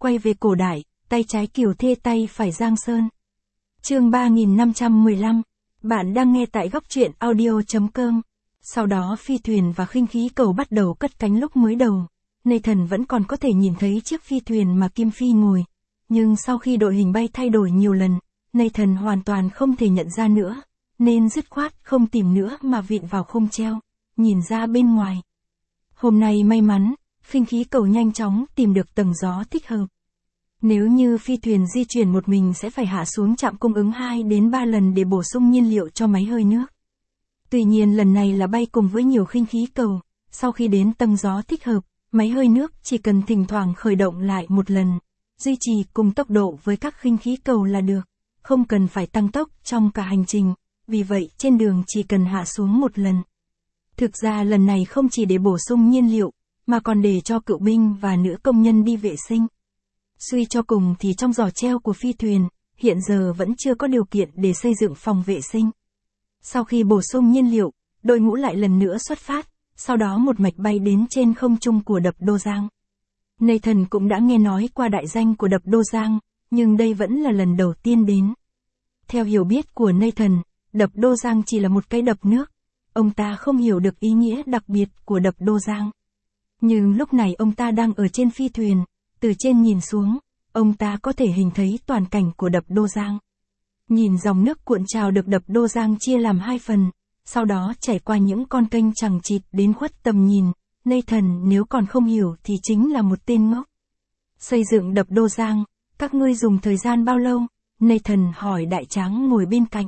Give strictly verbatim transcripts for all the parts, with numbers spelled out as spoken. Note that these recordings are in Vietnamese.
quay về cổ đại, tay trái Kiều Thê tay phải Giang Sơn. Chương ba nghìn năm trăm mười lăm. Bạn đang nghe tại góc truyện audio chấm com. Sau đó phi thuyền và khinh khí cầu bắt đầu cất cánh lúc mới đầu. Nathan vẫn còn có thể nhìn thấy chiếc phi thuyền mà Kim Phi ngồi. Nhưng sau khi đội hình bay thay đổi nhiều lần, Nathan hoàn toàn không thể nhận ra nữa. Nên dứt khoát không tìm nữa mà vịn vào khung treo, nhìn ra bên ngoài. Hôm nay may mắn, khinh khí cầu nhanh chóng tìm được tầng gió thích hợp. Nếu như phi thuyền di chuyển một mình sẽ phải hạ xuống trạm cung ứng hai đến ba lần để bổ sung nhiên liệu cho máy hơi nước. Tuy nhiên lần này là bay cùng với nhiều khinh khí cầu, sau khi đến tầng gió thích hợp, máy hơi nước chỉ cần thỉnh thoảng khởi động lại một lần, duy trì cùng tốc độ với các khinh khí cầu là được, không cần phải tăng tốc trong cả hành trình, vì vậy trên đường chỉ cần hạ xuống một lần. Thực ra lần này không chỉ để bổ sung nhiên liệu, mà còn để cho cựu binh và nữ công nhân đi vệ sinh. Suy cho cùng thì trong giỏ treo của phi thuyền, hiện giờ vẫn chưa có điều kiện để xây dựng phòng vệ sinh. Sau khi bổ sung nhiên liệu, đội ngũ lại lần nữa xuất phát, sau đó một mạch bay đến trên không trung của đập Đô Giang. Nathan cũng đã nghe nói qua đại danh của đập Đô Giang, nhưng đây vẫn là lần đầu tiên đến. Theo hiểu biết của Nathan, đập Đô Giang chỉ là một cái đập nước. Ông ta không hiểu được ý nghĩa đặc biệt của đập Đô Giang. Nhưng lúc này ông ta đang ở trên phi thuyền, từ trên nhìn xuống, ông ta có thể hình thấy toàn cảnh của đập Đô Giang. Nhìn dòng nước cuộn trào được đập Đô Giang chia làm hai phần, sau đó chảy qua những con kênh chằng chịt đến khuất tầm nhìn, Nathan nếu còn không hiểu thì chính là một tên ngốc. Xây dựng đập Đô Giang, các ngươi dùng thời gian bao lâu? Nathan hỏi đại tráng ngồi bên cạnh.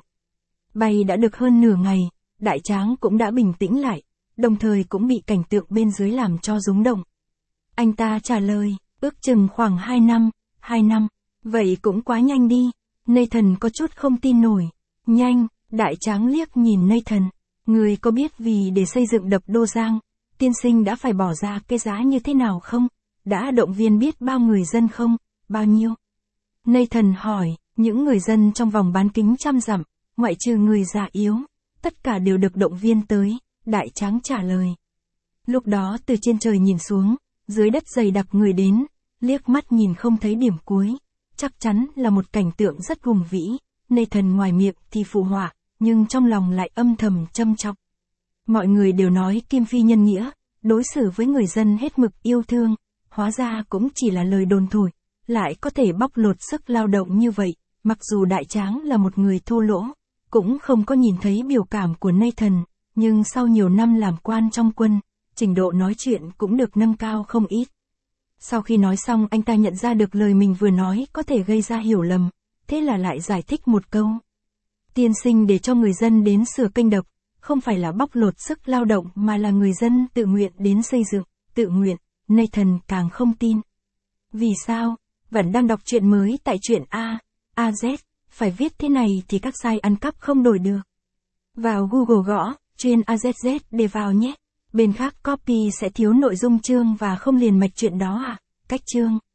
Bay đã được hơn nửa ngày, đại tráng cũng đã bình tĩnh lại, đồng thời cũng bị cảnh tượng bên dưới làm cho rúng động. Anh ta trả lời, ước chừng khoảng hai năm, hai năm, vậy cũng quá nhanh đi. Nathan có chút không tin nổi. Nhanh, đại tráng liếc nhìn Nathan. Người có biết vì để xây dựng đập Đô Giang, tiên sinh đã phải bỏ ra cái giá như thế nào không? Đã động viên biết bao người dân không? Bao nhiêu? Nathan hỏi, những người dân trong vòng bán kính trăm dặm, ngoại trừ người già yếu, tất cả đều được động viên tới, đại tráng trả lời. Lúc đó từ trên trời nhìn xuống, dưới đất dày đặc người đến, liếc mắt nhìn không thấy điểm cuối, chắc chắn là một cảnh tượng rất hùng vĩ. Nathan ngoài miệng thì phụ họa, nhưng trong lòng lại âm thầm châm chọc. Mọi người đều nói Kim Phi nhân nghĩa, đối xử với người dân hết mực yêu thương, hóa ra cũng chỉ là lời đồn thổi, lại có thể bóc lột sức lao động như vậy, mặc dù đại tráng là một người thô lỗ, cũng không có nhìn thấy biểu cảm của Nathan, nhưng sau nhiều năm làm quan trong quân, trình độ nói chuyện cũng được nâng cao không ít. Sau khi nói xong anh ta nhận ra được lời mình vừa nói có thể gây ra hiểu lầm, thế là lại giải thích một câu. Tiên sinh để cho người dân đến sửa kênh đập, không phải là bóc lột sức lao động mà là người dân tự nguyện đến xây dựng, tự nguyện. Nathan càng không tin. Vì sao? Vẫn đang đọc truyện mới tại truyện A, a z, phải viết thế này thì các site ăn cắp không đổi được. Vào Google gõ, chuyên a zét zét để vào nhé. Bên khác copy sẽ thiếu nội dung chương và không liền mạch chuyện đó à? Cách chương.